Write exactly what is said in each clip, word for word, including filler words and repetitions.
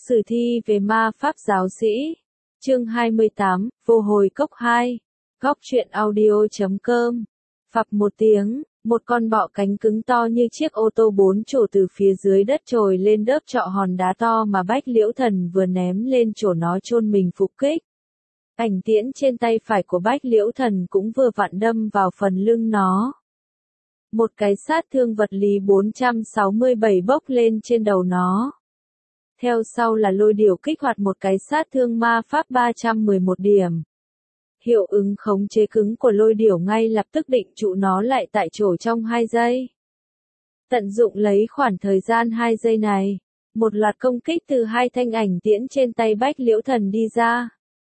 Sử thi về ma pháp giáo sĩ. Chương hai mươi tám, vô hồi cốc hai. Góc truyện audio chấm com. Phập một tiếng, một con bọ cánh cứng to như chiếc ô tô bốn chỗ từ phía dưới đất trồi lên đớp trọ hòn đá to mà Bách Liễu Thần vừa ném lên chỗ nó chôn mình phục kích. Ảnh tiễn trên tay phải của Bách Liễu Thần cũng vừa vặn đâm vào phần lưng nó. Một cái sát thương vật lý bốn trăm sáu mươi bảy bốc lên trên đầu nó. Theo sau là lôi điểu kích hoạt một cái sát thương ma pháp ba trăm mười một điểm. Hiệu ứng khống chế cứng của lôi điểu ngay lập tức định trụ nó lại tại chỗ trong hai giây. Tận dụng lấy khoảng thời gian hai giây này, một loạt công kích từ hai thanh ảnh tiễn trên tay Bách Liễu Thần đi ra.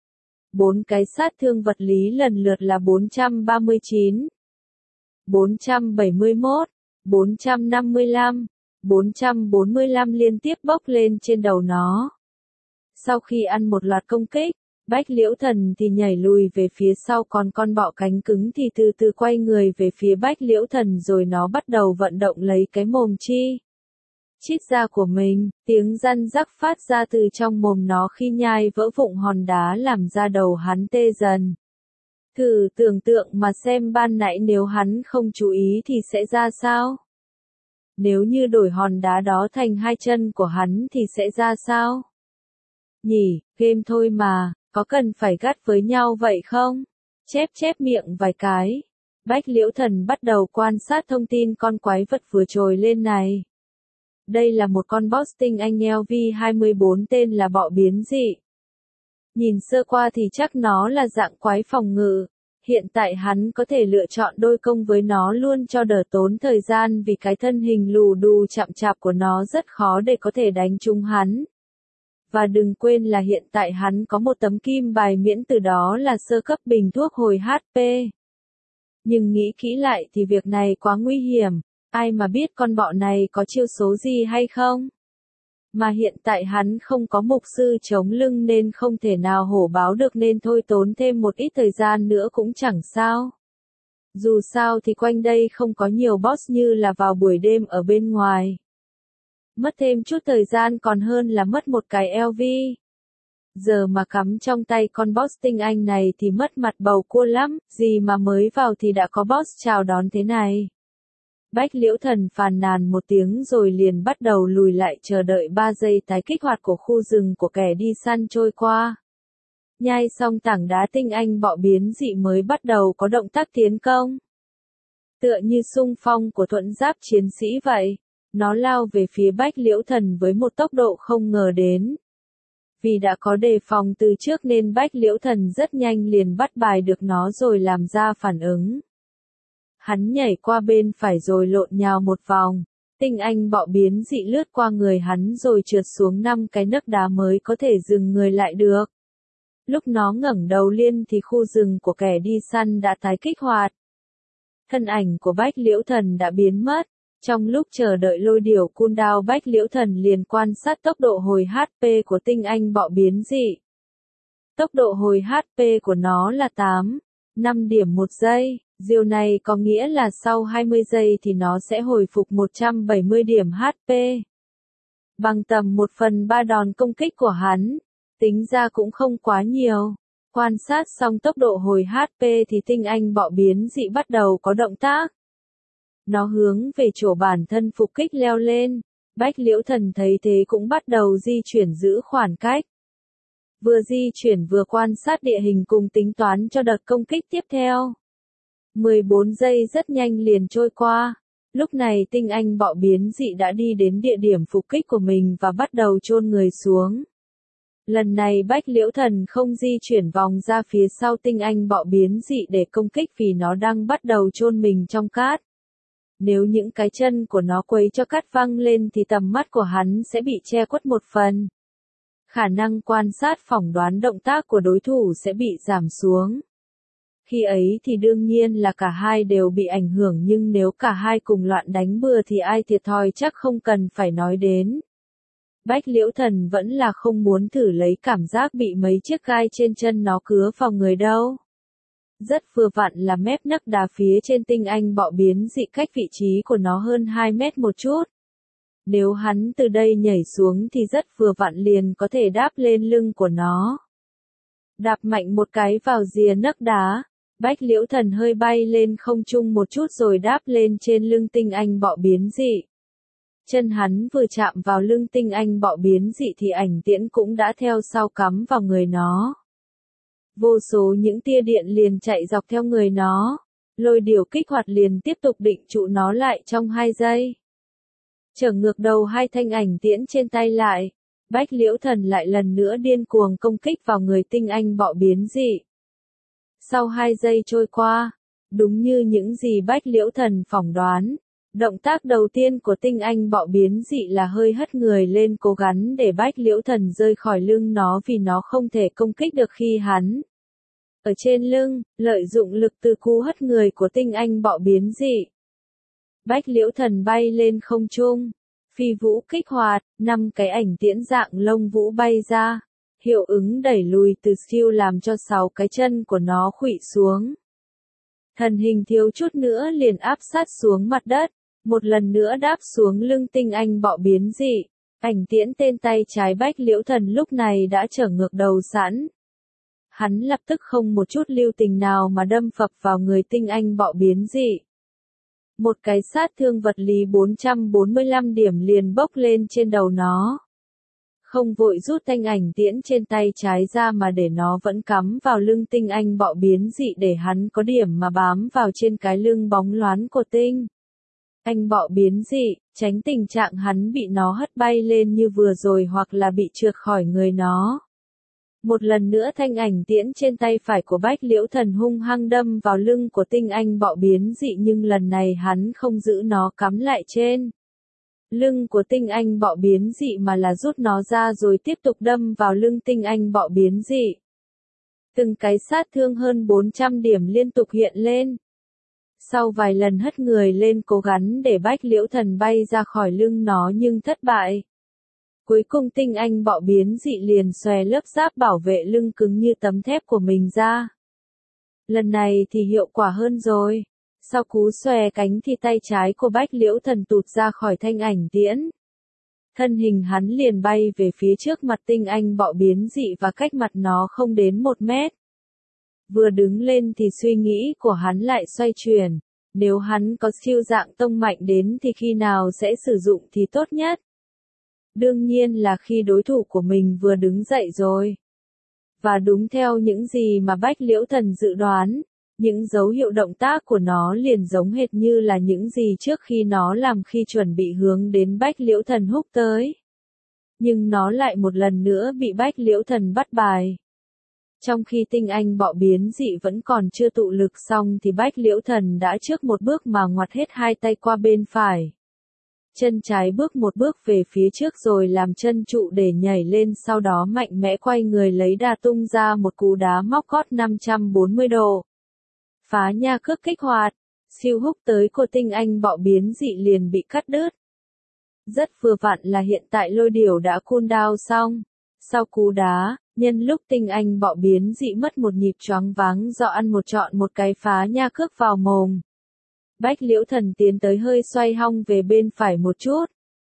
Bốn cái sát thương vật lý lần lượt là bốn trăm ba mươi chín, bốn trăm bảy mươi mốt, bốn trăm năm mươi lăm, bốn trăm bốn mươi lăm liên tiếp bốc lên trên đầu nó. Sau khi ăn một loạt công kích, Bách Liễu Thần thì nhảy lùi về phía sau, còn con bọ cánh cứng thì từ từ quay người về phía Bách Liễu Thần, rồi nó bắt đầu vận động lấy cái mồm chi chít da của mình, tiếng răn rắc phát ra từ trong mồm nó khi nhai vỡ vụn hòn đá làm ra đầu hắn tê dần. Thử tưởng tượng mà xem ban nãy nếu hắn không chú ý thì sẽ ra sao? Nếu như đổi hòn đá đó thành hai chân của hắn thì sẽ ra sao? Nhỉ, game thôi mà, có cần phải gắt với nhau vậy không? Chép chép miệng vài cái. Bách Liễu Thần bắt đầu quan sát thông tin con quái vật vừa trồi lên này. Đây là một con boss tinh anh L V hai mươi bốn tên là bọ biến dị. Nhìn sơ qua thì chắc nó là dạng quái phòng ngự. Hiện tại hắn có thể lựa chọn đôi công với nó luôn cho đỡ tốn thời gian, vì cái thân hình lù đù chậm chạp của nó rất khó để có thể đánh trúng hắn. Và đừng quên là hiện tại hắn có một tấm kim bài miễn từ, đó là sơ cấp bình thuốc hồi H P. Nhưng nghĩ kỹ lại thì việc này quá nguy hiểm, ai mà biết con bọ này có chiêu số gì hay không? Mà hiện tại hắn không có mục sư chống lưng nên không thể nào hổ báo được, nên thôi tốn thêm một ít thời gian nữa cũng chẳng sao. Dù sao thì quanh đây không có nhiều boss như là vào buổi đêm ở bên ngoài. Mất thêm chút thời gian còn hơn là mất một cái L V. Giờ mà cắm trong tay con boss tinh anh này thì mất mặt bầu cua lắm, gì mà mới vào thì đã có boss chào đón thế này. Bách Liễu Thần phàn nàn một tiếng rồi liền bắt đầu lùi lại, chờ đợi ba giây tái kích hoạt của khu rừng của kẻ đi săn trôi qua. Nhai xong tảng đá tinh anh, bọ biến dị mới bắt đầu có động tác tiến công. Tựa như xung phong của thuẫn giáp chiến sĩ vậy, nó lao về phía Bách Liễu Thần với một tốc độ không ngờ đến. Vì đã có đề phòng từ trước nên Bách Liễu Thần rất nhanh liền bắt bài được nó rồi làm ra phản ứng. Hắn nhảy qua bên phải rồi lộn nhào một vòng, tinh anh bọ biến dị lướt qua người hắn rồi trượt xuống năm cái nấc đá mới có thể dừng người lại được. Lúc nó ngẩng đầu lên thì khu rừng của kẻ đi săn đã tái kích hoạt. Thân ảnh của Bách Liễu Thần đã biến mất. Trong lúc chờ đợi lôi điểu cooldown, Bách Liễu Thần liền quan sát tốc độ hồi H P của tinh anh bọ biến dị. Tốc độ hồi H P của nó là tám phẩy năm điểm một giây. Điều này có nghĩa là sau hai mươi giây thì nó sẽ hồi phục một trăm bảy mươi điểm H P. Bằng tầm một phần ba đòn công kích của hắn, tính ra cũng không quá nhiều. Quan sát xong tốc độ hồi H P thì tinh anh bọ biến dị bắt đầu có động tác. Nó hướng về chỗ bản thân phục kích leo lên. Bách Liễu Thần thấy thế cũng bắt đầu di chuyển giữ khoảng cách. Vừa di chuyển vừa quan sát địa hình cùng tính toán cho đợt công kích tiếp theo. mười bốn giây rất nhanh liền trôi qua. Lúc này tinh anh bọ biến dị đã đi đến địa điểm phục kích của mình và bắt đầu chôn người xuống. Lần này Bách Liễu Thần không di chuyển vòng ra phía sau tinh anh bọ biến dị để công kích vì nó đang bắt đầu chôn mình trong cát. Nếu những cái chân của nó quấy cho cát văng lên thì tầm mắt của hắn sẽ bị che khuất một phần. Khả năng quan sát phỏng đoán động tác của đối thủ sẽ bị giảm xuống. Khi ấy thì đương nhiên là cả hai đều bị ảnh hưởng, nhưng nếu cả hai cùng loạn đánh bừa thì ai thiệt thòi chắc không cần phải nói đến. Bách Liễu Thần vẫn là không muốn thử lấy cảm giác bị mấy chiếc gai trên chân nó cứa vào người đâu. Rất vừa vặn là mép nấc đá phía trên tinh anh bọ biến dị cách vị trí của nó hơn hai mét một chút. Nếu hắn từ đây nhảy xuống thì rất vừa vặn liền có thể đáp lên lưng của nó. Đạp mạnh một cái vào rìa nấc đá, Bách Liễu Thần hơi bay lên không trung một chút rồi đáp lên trên lưng tinh anh bọ biến dị. Chân hắn vừa chạm vào lưng tinh anh bọ biến dị thì ảnh tiễn cũng đã theo sau cắm vào người nó. Vô số những tia điện liền chạy dọc theo người nó, lôi điểu kích hoạt liền tiếp tục định trụ nó lại trong hai giây. Trở ngược đầu hai thanh ảnh tiễn trên tay lại, Bách Liễu Thần lại lần nữa điên cuồng công kích vào người tinh anh bọ biến dị. Sau hai giây trôi qua, đúng như những gì Bách Liễu Thần phỏng đoán, động tác đầu tiên của tinh anh bọ biến dị là hơi hất người lên cố gắng để Bách Liễu Thần rơi khỏi lưng nó vì nó không thể công kích được khi hắn ở trên lưng, lợi dụng lực từ cú hất người của tinh anh bọ biến dị. Bách Liễu Thần bay lên không trung, phi vũ kích hoạt, năm cái ảnh tiễn dạng lông vũ bay ra, hiệu ứng đẩy lùi từ siêu làm cho sáu cái chân của nó khuỵu xuống. Thân hình thiếu chút nữa liền áp sát xuống mặt đất, một lần nữa đáp xuống lưng tinh anh bọ biến dị. Ảnh tiễn tên tay trái Bách Liễu Thần lúc này đã trở ngược đầu sẵn. Hắn lập tức không một chút lưu tình nào mà đâm phập vào người tinh anh bọ biến dị. Một cái sát thương vật lý bốn trăm bốn mươi lăm điểm liền bốc lên trên đầu nó. Không vội rút thanh ảnh tiễn trên tay trái ra mà để nó vẫn cắm vào lưng tinh anh bọ biến dị để hắn có điểm mà bám vào trên cái lưng bóng loáng của tinh anh bọ biến dị, tránh tình trạng hắn bị nó hất bay lên như vừa rồi hoặc là bị trượt khỏi người nó. Một lần nữa thanh ảnh tiễn trên tay phải của Bách Liễu Thần hung hăng đâm vào lưng của tinh anh bọ biến dị nhưng lần này hắn không giữ nó cắm lại trên lưng của tinh anh bọ biến dị mà là rút nó ra rồi tiếp tục đâm vào lưng tinh anh bọ biến dị. Từng cái sát thương hơn bốn trăm điểm liên tục hiện lên. Sau vài lần hất người lên cố gắng để Bách Liễu Thần bay ra khỏi lưng nó nhưng thất bại. Cuối cùng tinh anh bọ biến dị liền xòe lớp giáp bảo vệ lưng cứng như tấm thép của mình ra. Lần này thì hiệu quả hơn rồi. Sau cú xòe cánh thì tay trái của Bách Liễu Thần tụt ra khỏi thanh ảnh tiễn. Thân hình hắn liền bay về phía trước mặt tinh anh bọ biến dị và cách mặt nó không đến một mét. Vừa đứng lên thì suy nghĩ của hắn lại xoay chuyển. Nếu hắn có siêu dạng tông mạnh đến thì khi nào sẽ sử dụng thì tốt nhất. Đương nhiên là khi đối thủ của mình vừa đứng dậy rồi. Và đúng theo những gì mà Bách Liễu Thần dự đoán, những dấu hiệu động tác của nó liền giống hệt như là những gì trước khi nó làm khi chuẩn bị hướng đến Bách Liễu Thần húc tới. Nhưng nó lại một lần nữa bị Bách Liễu Thần bắt bài. Trong khi tinh anh bọ biến dị vẫn còn chưa tụ lực xong thì Bách Liễu Thần đã trước một bước mà ngoặt hết hai tay qua bên phải. Chân trái bước một bước về phía trước rồi làm chân trụ để nhảy lên sau đó mạnh mẽ quay người lấy đà tung ra một cú đá móc gót năm trăm bốn mươi độ. Phá nha cước kích hoạt, siêu húc tới của tinh anh bọ biến dị liền bị cắt đứt. Rất vừa vặn là hiện tại lôi điểu đã cooldown xong. Sau cú đá, nhân lúc tinh anh bọ biến dị mất một nhịp choáng váng do ăn một trọn một cái phá nha cước vào mồm. Bách Liễu Thần tiến tới hơi xoay hông về bên phải một chút.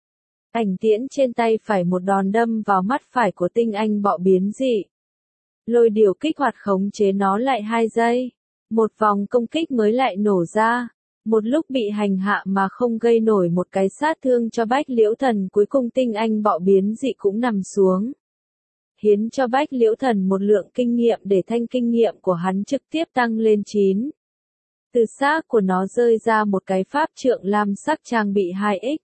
Ảnh tiễn trên tay phải một đòn đâm vào mắt phải của tinh anh bọ biến dị. Lôi điểu kích hoạt khống chế nó lại hai giây. Một vòng công kích mới lại nổ ra. Một lúc bị hành hạ mà không gây nổi một cái sát thương cho Bách Liễu Thần cuối cùng tinh anh bọ biến dị cũng nằm xuống. Hiến cho Bách Liễu Thần một lượng kinh nghiệm để thanh kinh nghiệm của hắn trực tiếp tăng lên chín. Từ xác của nó rơi ra một cái pháp trượng lam sắc trang bị hai x.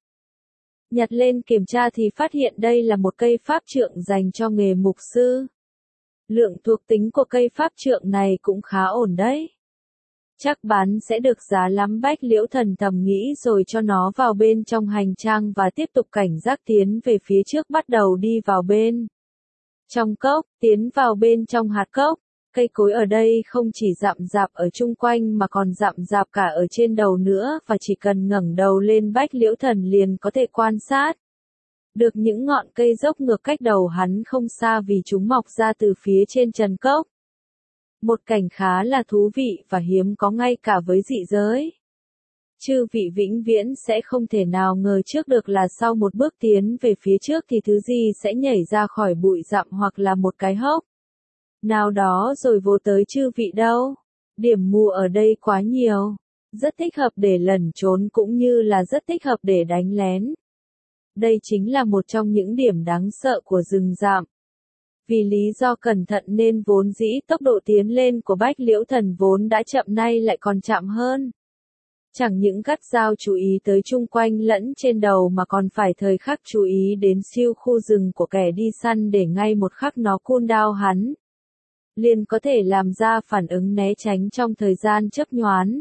Nhặt lên kiểm tra thì phát hiện đây là một cây pháp trượng dành cho nghề mục sư. Lượng thuộc tính của cây pháp trượng này cũng khá ổn đấy. Chắc bán sẽ được giá lắm. Bách Liễu Thần thầm nghĩ rồi cho nó vào bên trong hành trang và tiếp tục cảnh giác tiến về phía trước bắt đầu đi vào bên trong cốc, tiến vào bên trong hạt cốc. Cây cối ở đây không chỉ rậm rạp ở chung quanh mà còn rậm rạp cả ở trên đầu nữa và chỉ cần ngẩng đầu lên Bách Liễu Thần liền có thể quan sát được những ngọn cây dốc ngược cách đầu hắn không xa vì chúng mọc ra từ phía trên trần cốc. Một cảnh khá là thú vị và hiếm có ngay cả với dị giới. Chư vị vĩnh viễn sẽ không thể nào ngờ trước được là sau một bước tiến về phía trước thì thứ gì sẽ nhảy ra khỏi bụi rậm hoặc là một cái hốc nào đó rồi vồ tới chư vị đâu. Điểm mù ở đây quá nhiều, rất thích hợp để lẩn trốn cũng như là rất thích hợp để đánh lén. Đây chính là một trong những điểm đáng sợ của rừng rậm. Vì lý do cẩn thận nên vốn dĩ tốc độ tiến lên của Bách Liễu Thần vốn đã chậm nay lại còn chậm hơn. Chẳng những gắt gao chú ý tới chung quanh lẫn trên đầu mà còn phải thời khắc chú ý đến siêu khu rừng của kẻ đi săn để ngay một khắc nó cooldown hắn liền có thể làm ra phản ứng né tránh trong thời gian chớp nhoáng.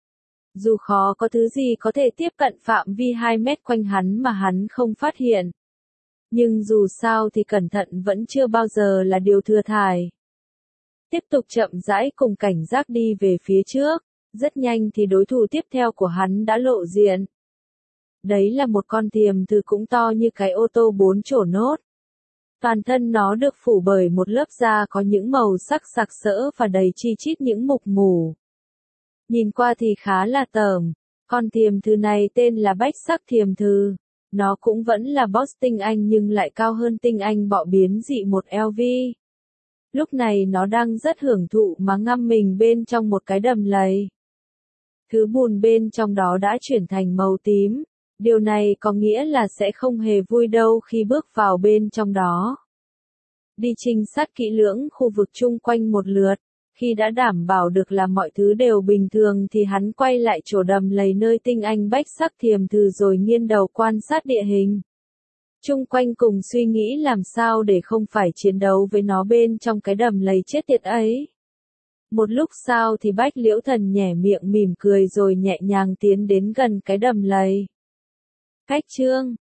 Dù khó có thứ gì có thể tiếp cận phạm vi hai mét quanh hắn mà hắn không phát hiện. Nhưng dù sao thì cẩn thận vẫn chưa bao giờ là điều thừa thải. Tiếp tục chậm rãi cùng cảnh giác đi về phía trước, rất nhanh thì đối thủ tiếp theo của hắn đã lộ diện. Đấy là một con thiềm thử cũng to như cái ô tô bốn chỗ nốt. Toàn thân nó được phủ bởi một lớp da có những màu sắc sặc sỡ và đầy chi chít những mục mù. Nhìn qua thì khá là tởm, con thiềm thử này tên là bách sắc thiềm thử. Nó cũng vẫn là boss tinh anh nhưng lại cao hơn tinh anh bọ biến dị một L V. Lúc này nó đang rất hưởng thụ mà ngâm mình bên trong một cái đầm lầy. Thứ bùn bên trong đó đã chuyển thành màu tím. Điều này có nghĩa là sẽ không hề vui đâu khi bước vào bên trong đó. Đi trinh sát kỹ lưỡng khu vực chung quanh một lượt, khi đã đảm bảo được là mọi thứ đều bình thường thì hắn quay lại chỗ đầm lầy nơi tinh anh bách sắc thiềm thử rồi nghiêng đầu quan sát địa hình. Chung quanh cùng suy nghĩ làm sao để không phải chiến đấu với nó bên trong cái đầm lầy chết tiệt ấy. Một lúc sau thì Bách Liễu Thần nhẻ miệng mỉm cười rồi nhẹ nhàng tiến đến gần cái đầm lầy. Cách chương